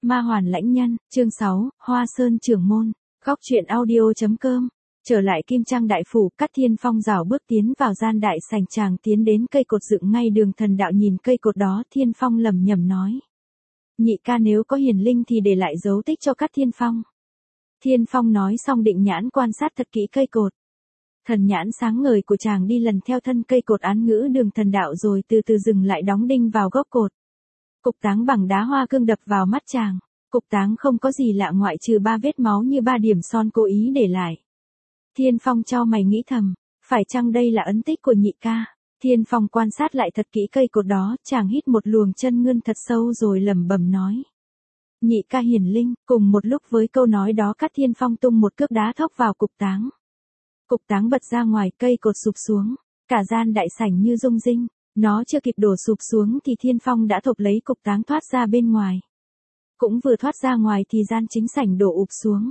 Ma Hoàn Lãnh Nhân, chương 6, Hoa Sơn Trưởng Môn, góc truyện audio.com. Trở lại Kim Trang Đại Phủ, Cát Thiên Phong rảo bước tiến vào gian đại sảnh, chàng tiến đến cây cột dựng ngay đường thần đạo, nhìn cây cột đó, Thiên Phong lẩm nhẩm nói. Nhị ca nếu có hiền linh thì để lại dấu tích cho Cát Thiên Phong. Thiên Phong nói xong định nhãn quan sát thật kỹ cây cột. Thần nhãn sáng ngời của chàng đi lần theo thân cây cột án ngữ đường thần đạo rồi từ từ dừng lại đóng đinh vào gốc cột. Cục táng bằng đá hoa cương đập vào mắt chàng. Cục táng không có gì lạ ngoại trừ 3 vết máu như 3 điểm son cố ý để lại. Thiên Phong chau mày nghĩ thầm, phải chăng đây là ấn tích của nhị ca? Thiên Phong quan sát lại thật kỹ cây cột đó, chàng hít một luồng chân nguyên thật sâu rồi lẩm bẩm nói. Nhị ca hiển linh. Cùng một lúc với câu nói đó, Cát Thiên Phong tung một cước đá thốc vào cục táng. Cục táng bật ra ngoài, cây cột sụp xuống, cả gian đại sảnh như rung rinh. Nó chưa kịp đổ sụp xuống thì Thiên Phong đã thộp lấy cục táng thoát ra bên ngoài. Cũng vừa thoát ra ngoài thì gian chính sảnh đổ ụp xuống.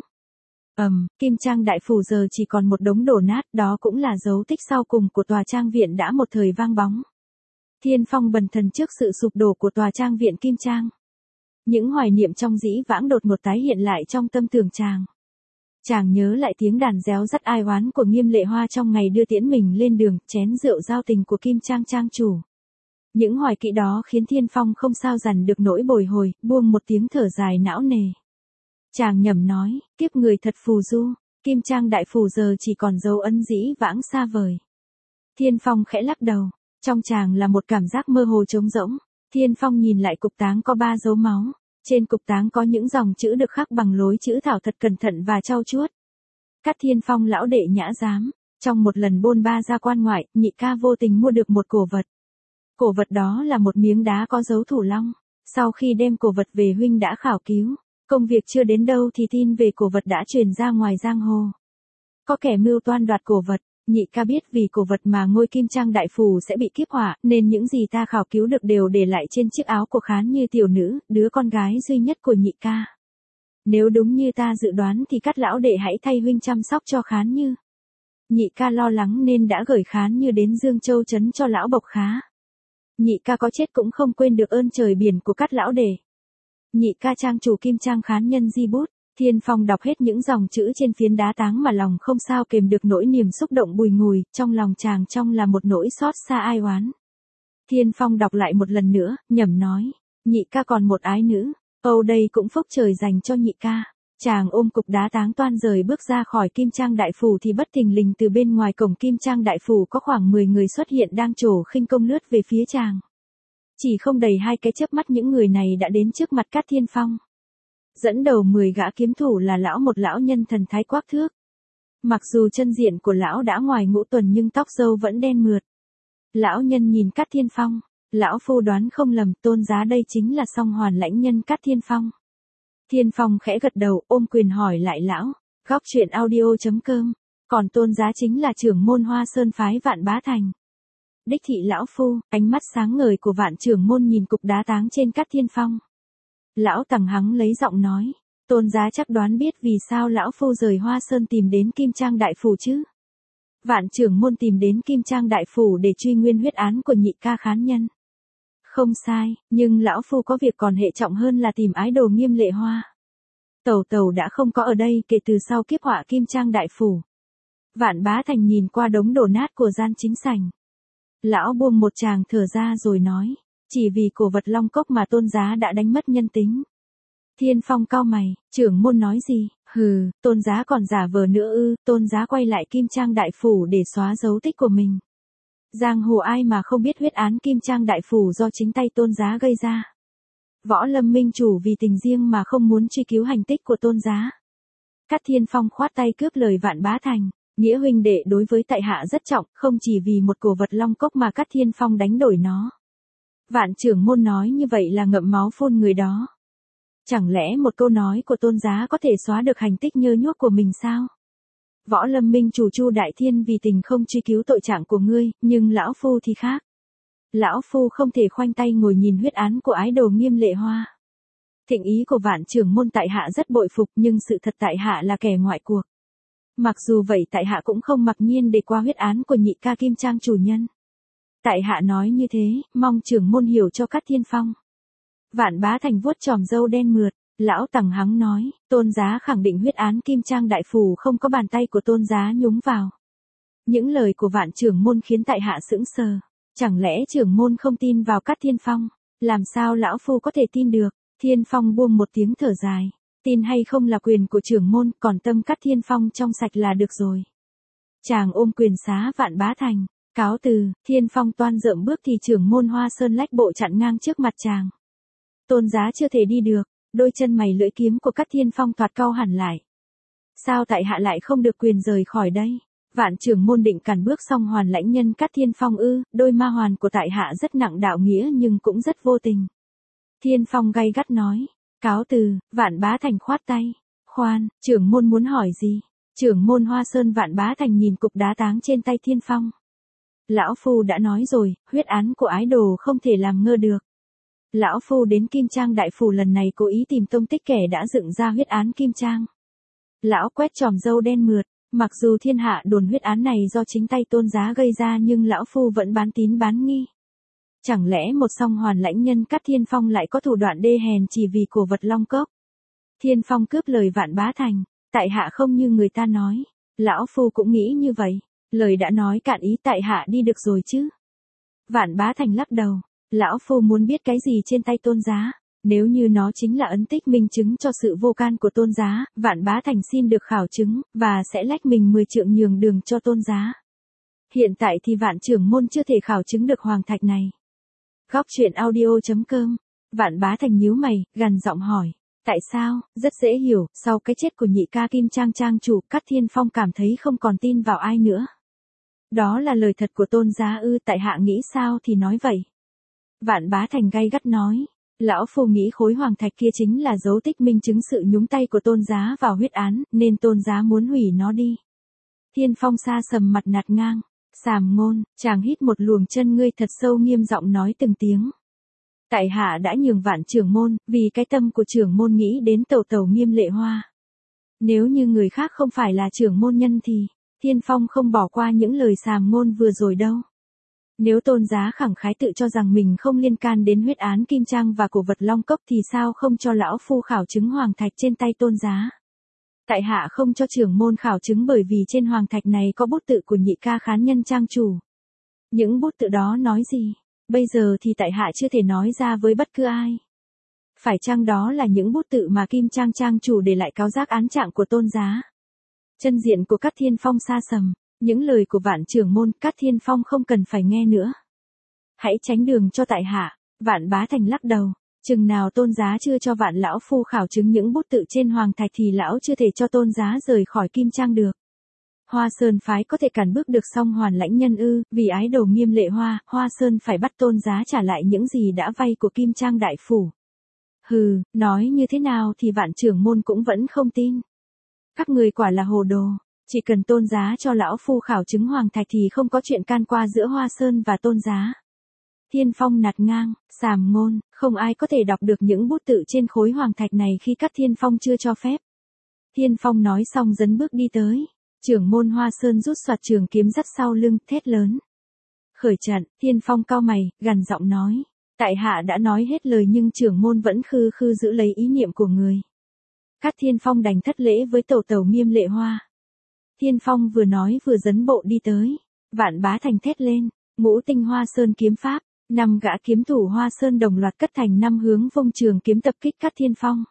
Kim Trang Đại Phủ giờ chỉ còn một đống đổ nát, đó cũng là dấu tích sau cùng của tòa trang viện đã một thời vang bóng. Thiên Phong bần thần trước sự sụp đổ của tòa trang viện Kim Trang. Những hoài niệm trong dĩ vãng đột ngột tái hiện lại trong tâm tưởng chàng. Chàng nhớ lại tiếng đàn réo rắt ai oán của Nghiêm Lệ Hoa trong ngày đưa tiễn mình lên đường, chén rượu giao tình của Kim Trang trang chủ. Những hoài kỵ đó khiến Thiên Phong không sao dằn được nỗi bồi hồi, buông một tiếng thở dài não nề. Chàng nhẩm nói, kiếp người thật phù du, Kim Trang Đại Phủ giờ chỉ còn dấu ấn dĩ vãng xa vời. Thiên Phong khẽ lắc đầu, trong chàng là một cảm giác mơ hồ trống rỗng. Thiên Phong nhìn lại cục táng có 3 dấu máu. Trên cục táng có những dòng chữ được khắc bằng lối chữ thảo thật cẩn thận và trau chuốt. Cát Thiên Phong lão đệ nhã giám, trong một lần bôn ba ra quan ngoại, nhị ca vô tình mua được một cổ vật. Cổ vật đó là một miếng đá có dấu thủ long. Sau khi đem cổ vật về huynh đã khảo cứu, công việc chưa đến đâu thì tin về cổ vật đã truyền ra ngoài giang hồ. Có kẻ mưu toan đoạt cổ vật. Nhị ca biết vì cổ vật mà ngôi Kim Trang Đại Phủ sẽ bị kiếp hỏa, nên những gì ta khảo cứu được đều để lại trên chiếc áo của Khán Như tiểu nữ, đứa con gái duy nhất của nhị ca. Nếu đúng như ta dự đoán thì Cát lão đệ hãy thay huynh chăm sóc cho Khán Như. Nhị ca lo lắng nên đã gửi Khán Như đến Dương Châu trấn cho lão Bộc Khá. Nhị ca có chết cũng không quên được ơn trời biển của Cát lão đệ. Nhị ca trang chủ Kim Trang Khán Nhân di bút. Thiên Phong đọc hết những dòng chữ trên phiến đá táng mà lòng không sao kềm được nỗi niềm xúc động bùi ngùi, trong lòng chàng trong là một nỗi xót xa ai oán. Thiên Phong đọc lại một lần nữa, nhẩm nói, nhị ca còn một ái nữ, âu đây cũng phúc trời dành cho nhị ca. Chàng ôm cục đá táng toan rời bước ra khỏi Kim Trang Đại Phủ thì bất thình lình từ bên ngoài cổng Kim Trang Đại Phủ có khoảng 10 người xuất hiện đang trổ khinh công lướt về phía chàng. Chỉ không đầy 2 cái chớp mắt những người này đã đến trước mặt Cát Thiên Phong. Dẫn đầu 10 gã kiếm thủ là một lão nhân thần thái quắc thước. Mặc dù chân diện của lão đã ngoài ngũ tuần nhưng tóc râu vẫn đen mượt. Lão nhân nhìn Cát Thiên Phong, lão phu đoán không lầm, Tôn giá đây chính là Song Hoàn Lãnh Nhân Cát Thiên Phong. Thiên Phong khẽ gật đầu, ôm quyền hỏi lại lão, góc truyện audio.com, còn Tôn giá chính là trưởng môn Hoa Sơn phái Vạn Bá Thành. Đích thị lão phu. Ánh mắt sáng ngời của Vạn trưởng môn nhìn cục đá táng trên Cát Thiên Phong. Lão Tằng hắng lấy giọng nói, Tôn giá chắc đoán biết vì sao lão phu rời Hoa Sơn tìm đến Kim Trang Đại Phủ chứ. Vạn trưởng môn tìm đến Kim Trang Đại Phủ để truy nguyên huyết án của nhị ca Khán Nhân. Không sai, nhưng lão phu có việc còn hệ trọng hơn là tìm ái đồ Nghiêm Lệ Hoa. Tẩu đã không có ở đây kể từ sau kiếp họa Kim Trang Đại Phủ. Vạn Bá Thành nhìn qua đống đổ nát của gian chính sảnh. Lão buông một tràng thở ra rồi nói, chỉ vì cổ vật long cốc mà Tôn giá đã đánh mất nhân tính. Thiên Phong cau mày, trưởng môn nói gì? Hừ, Tôn giá còn giả vờ nữa ư? Tôn giá quay lại Kim Trang Đại Phủ để xóa dấu tích của mình. Giang hồ ai mà không biết huyết án Kim Trang Đại Phủ do chính tay Tôn giá gây ra. Võ Lâm minh chủ vì tình riêng mà không muốn truy cứu hành tích của Tôn giá. Cát Thiên Phong khoát tay cướp lời Vạn Bá Thành, nghĩa huynh đệ đối với tại hạ rất trọng, không chỉ vì một cổ vật long cốc mà Cát Thiên Phong đánh đổi nó. Vạn trưởng môn nói như vậy là ngậm máu phun người đó. Chẳng lẽ một câu nói của Tôn giá có thể xóa được hành tích nhơ nhuốc của mình sao? Võ Lâm minh chủ Chu Đại Thiên vì tình không truy cứu tội trạng của ngươi, nhưng lão phu thì khác. Lão phu không thể khoanh tay ngồi nhìn huyết án của ái đồ Nghiêm Lệ Hoa. Thịnh ý của Vạn trưởng môn tại hạ rất bội phục, nhưng sự thật tại hạ là kẻ ngoại cuộc. Mặc dù vậy tại hạ cũng không mặc nhiên để qua huyết án của nhị ca Kim Trang chủ nhân. Tại hạ nói như thế, mong trưởng môn hiểu cho Cát Thiên Phong. Vạn Bá Thành vuốt chòm râu đen mượt, Lão Tằng hắng nói, Tôn giá khẳng định huyết án Kim Trang đại phủ không có bàn tay của Tôn giá nhúng vào. Những lời của Vạn trưởng môn khiến tại hạ sững sờ. Chẳng lẽ trưởng môn không tin vào Cát Thiên Phong? Làm sao lão phu có thể tin được? Thiên Phong buông một tiếng thở dài. Tin hay không là quyền của trưởng môn, còn tâm Cát Thiên Phong trong sạch là được rồi. Chàng ôm quyền xá Vạn Bá Thành. Cáo từ, Thiên Phong toan dợm bước thì trưởng môn Hoa Sơn lách bộ chặn ngang trước mặt chàng. Tôn giá chưa thể đi được, đôi chân mày lưỡi kiếm của Cát Thiên Phong thoạt cau hẳn lại. Sao tại hạ lại không được quyền rời khỏi đây? Vạn trưởng môn định cản bước xong Hoàn Lãnh Nhân Cát Thiên Phong đôi ma hoàn của tại hạ rất nặng đạo nghĩa nhưng cũng rất vô tình. Thiên Phong gay gắt nói, cáo từ, Vạn Bá Thành khoát tay. Khoan, trưởng môn muốn hỏi gì? Trưởng môn Hoa Sơn Vạn Bá Thành nhìn cục đá táng trên tay Thiên Phong. Lão phu đã nói rồi, huyết án của ái đồ không thể làm ngơ được. Lão phu đến Kim Trang đại phủ lần này cố ý tìm tông tích kẻ đã dựng ra huyết án Kim Trang. Lão quét chòm râu đen mượt, mặc dù thiên hạ đồn huyết án này do chính tay Tôn giá gây ra nhưng lão phu vẫn bán tín bán nghi. Chẳng lẽ một song Hoàn Lãnh Nhân Cát Thiên Phong lại có thủ đoạn đê hèn chỉ vì cổ vật Long Cốc? Thiên Phong cướp lời Vạn Bá Thành, tại hạ không như người ta nói. Lão phu cũng nghĩ như vậy, lời đã nói cạn ý, tại hạ đi được rồi chứ. Vạn Bá Thành lắc đầu, lão phu muốn biết cái gì trên tay Tôn giá. Nếu như nó chính là ấn tích minh chứng cho sự vô can của Tôn giá, Vạn Bá Thành xin được khảo chứng, và sẽ lách mình 10 trượng nhường đường cho Tôn giá. Hiện tại thì Vạn trưởng môn chưa thể khảo chứng được hoàng thạch này. Góc truyện audio.com. Vạn Bá Thành nhíu mày, gằn giọng hỏi. Tại sao? Rất dễ hiểu, sau cái chết của nhị ca Kim Trang trang chủ, Cát Thiên Phong cảm thấy không còn tin vào ai nữa. Đó là lời thật của Tôn giá tại hạ nghĩ sao thì nói vậy. Vạn Bá Thành gay gắt nói. Lão phu nghĩ khối hoàng thạch kia chính là dấu tích minh chứng sự nhúng tay của Tôn giá vào huyết án, nên Tôn giá muốn hủy nó đi. Thiên Phong xa sầm mặt nạt ngang. Sàm ngôn, chàng hít một luồng chân ngươi thật sâu, nghiêm giọng nói từng tiếng. Tại hạ đã nhường Vạn trưởng môn, vì cái tâm của trưởng môn nghĩ đến tẩu tẩu Nghiêm Lệ Hoa. Nếu như người khác không phải là trưởng môn nhân thì, Thiên Phong không bỏ qua những lời sàm ngôn vừa rồi đâu. Nếu Tôn giá khẳng khái tự cho rằng mình không liên can đến huyết án Kim Trang và cổ vật Long Cốc thì sao không cho lão phu khảo chứng hoàng thạch trên tay Tôn giá? Tại hạ không cho trưởng môn khảo chứng bởi vì trên hoàng thạch này có bút tự của nhị ca Khán Nhân trang chủ. Những bút tự đó nói gì? Bây giờ thì tại hạ chưa thể nói ra với bất cứ ai. Phải chăng đó là những bút tự mà Kim Trang trang chủ để lại cáo giác án trạng của Tôn giá? Chân diện của Cát Thiên Phong xa sầm, những lời của Vạn trưởng môn Cát Thiên Phong không cần phải nghe nữa. Hãy tránh đường cho tại hạ. Vạn Bá Thành lắc đầu, chừng nào Tôn giá chưa cho Vạn lão phu khảo chứng những bút tự trên hoàng thạch thì lão chưa thể cho Tôn giá rời khỏi Kim Trang được. Hoa Sơn phái có thể cản bước được song Hoàn Lãnh Nhân vì ái đồ Nghiêm Lệ Hoa, Hoa Sơn phải bắt Tôn giá trả lại những gì đã vay của Kim Trang đại phủ. Hừ, nói như thế nào thì Vạn trưởng môn cũng vẫn không tin. Các người quả là hồ đồ, chỉ cần Tôn giá cho lão phu khảo chứng hoàng thạch thì không có chuyện can qua giữa Hoa Sơn và Tôn giá. Thiên Phong nạt ngang, sàm ngôn, không ai có thể đọc được những bút tự trên khối hoàng thạch này khi Cát Thiên Phong chưa cho phép. Thiên Phong nói xong dấn bước đi tới. Trưởng môn Hoa Sơn rút soạt trường kiếm dắt sau lưng, thét lớn. Khởi trận, Thiên Phong cau mày, gằn giọng nói. Tại hạ đã nói hết lời nhưng trưởng môn vẫn khư khư giữ lấy ý niệm của người. Cát Thiên Phong đành thất lễ với tẩu tẩu Nghiêm Lệ Hoa. Thiên Phong vừa nói vừa dấn bộ đi tới. Vạn Bá Thành thét lên. Ngũ tinh Hoa Sơn kiếm pháp. 5 gã kiếm thủ Hoa Sơn đồng loạt cất thành 5 hướng vung trường kiếm tập kích Cát Thiên Phong.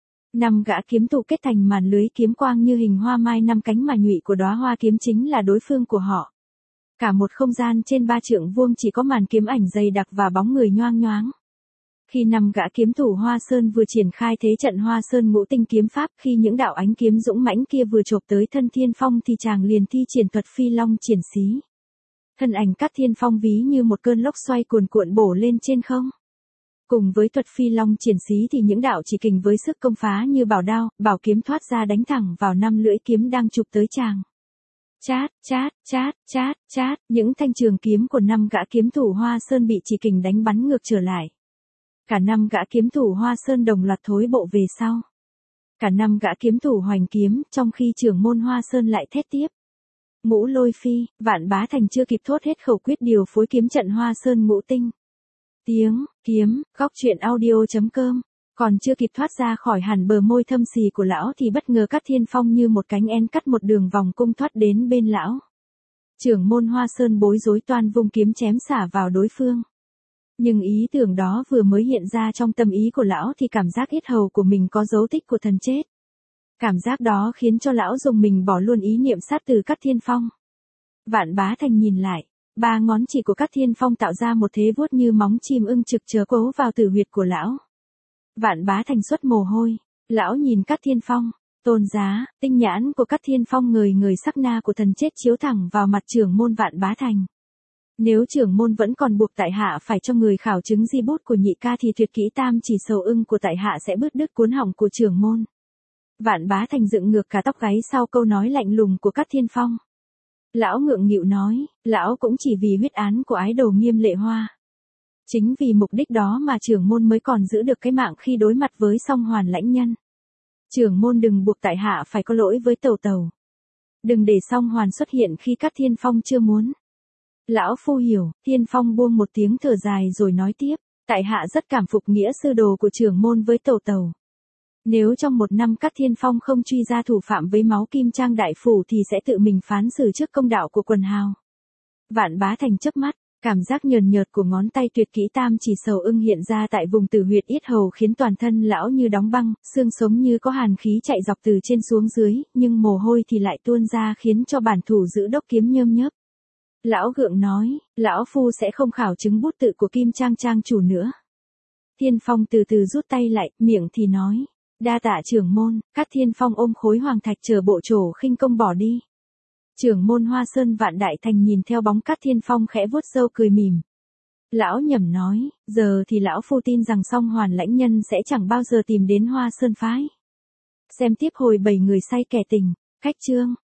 5 gã kiếm thủ kết thành màn lưới kiếm quang như hình hoa mai 5 cánh mà nhụy của đóa hoa kiếm chính là đối phương của họ. Cả một không gian trên 3 trượng vuông chỉ có màn kiếm ảnh dày đặc và bóng người nhoang nhoáng. Khi 5 gã kiếm thủ Hoa Sơn vừa triển khai thế trận Hoa Sơn ngũ tinh kiếm pháp, khi những đạo ánh kiếm dũng mãnh kia vừa chộp tới thân Thiên Phong thì chàng liền thi triển thuật phi long triển xí. Thân ảnh Cát Thiên Phong ví như một cơn lốc xoay cuồn cuộn bổ lên trên không. Cùng với thuật phi long triển xí thì những đạo chỉ kình với sức công phá như bảo đao, bảo kiếm thoát ra đánh thẳng vào 5 lưỡi kiếm đang chụp tới chàng. Chát, chát, chát, chát, chát, những thanh trường kiếm của 5 gã kiếm thủ Hoa Sơn bị chỉ kình đánh bắn ngược trở lại. Cả 5 gã kiếm thủ Hoa Sơn đồng loạt thối bộ về sau. Cả 5 gã kiếm thủ hoành kiếm, trong khi trưởng môn Hoa Sơn lại thét tiếp. Ngũ Lôi Phi, Vạn Bá Thành chưa kịp thốt hết khẩu quyết điều phối kiếm trận Hoa Sơn ngũ tinh. Tiếng, kiếm, góc truyện audio.com Còn chưa kịp thoát ra khỏi hẳn bờ môi thâm xì của lão thì bất ngờ Cát Thiên Phong như một cánh én cắt một đường vòng cung thoát đến bên lão. Trưởng môn Hoa Sơn bối rối toan vung kiếm chém xả vào đối phương. Nhưng ý tưởng đó vừa mới hiện ra trong tâm ý của lão thì cảm giác yết hầu của mình có dấu tích của thần chết. Cảm giác đó khiến cho lão dùng mình bỏ luôn ý niệm sát từ Cát Thiên Phong. Vạn Bá Thành nhìn lại, 3 ngón chỉ của Cát Thiên Phong tạo ra một thế vuốt như móng chim ưng trực chờ cố vào tử huyệt của lão. Vạn Bá Thành xuất mồ hôi, lão nhìn Cát Thiên Phong, tôn giá, tinh nhãn của Cát Thiên Phong ngời ngời sắc na của thần chết chiếu thẳng vào mặt trưởng môn Vạn Bá Thành. Nếu trưởng môn vẫn còn buộc tại hạ phải cho người khảo chứng di bút của nhị ca thì tuyệt kỹ tam chỉ sầu ưng của tại hạ sẽ bứt đứt cuốn họng của trưởng môn. Vạn Bá Thành dựng ngược cả tóc gáy sau câu nói lạnh lùng của Cát Thiên Phong. Lão ngượng nghịu nói, lão cũng chỉ vì huyết án của ái đồ Nghiêm Lệ Hoa. Chính vì mục đích đó mà trưởng môn mới còn giữ được cái mạng khi đối mặt với Song Hoàn lãnh nhân. Trưởng môn đừng buộc tại hạ phải có lỗi với Tẩu Tẩu. Đừng để Song Hoàn xuất hiện khi Cát Thiên Phong chưa muốn. Lão phu hiểu, Thiên Phong buông một tiếng thở dài rồi nói tiếp, tại hạ rất cảm phục nghĩa sư đồ của trưởng môn với Tẩu Tẩu. Nếu trong 1 năm Cát Thiên Phong không truy ra thủ phạm với máu Kim Trang đại phủ thì sẽ tự mình phán xử trước công đạo của quần hào. Vạn Bá Thành chớp mắt, cảm giác nhờn nhợt của ngón tay tuyệt kỹ tam chỉ sầu ưng hiện ra tại vùng tử huyệt yết hầu khiến toàn thân lão như đóng băng, xương sống như có hàn khí chạy dọc từ trên xuống dưới, nhưng mồ hôi thì lại tuôn ra khiến cho bản thủ giữ đốc kiếm nhơm nhớp. Lão gượng nói, lão phu sẽ không khảo chứng bút tự của Kim Trang trang chủ nữa. Thiên Phong từ từ rút tay lại, miệng thì nói, đa tạ trưởng môn. Cát Thiên Phong ôm khối hoàng thạch chờ bộ trổ khinh công bỏ đi. Trưởng môn Hoa Sơn Vạn Đại Thành nhìn theo bóng Cát Thiên Phong khẽ vuốt râu cười mỉm. Lão nhẩm nói, giờ thì lão phu tin rằng Song Hoàn lãnh nhân sẽ chẳng bao giờ tìm đến Hoa Sơn phái. Xem tiếp hồi 7 người say kẻ tình, khách chương.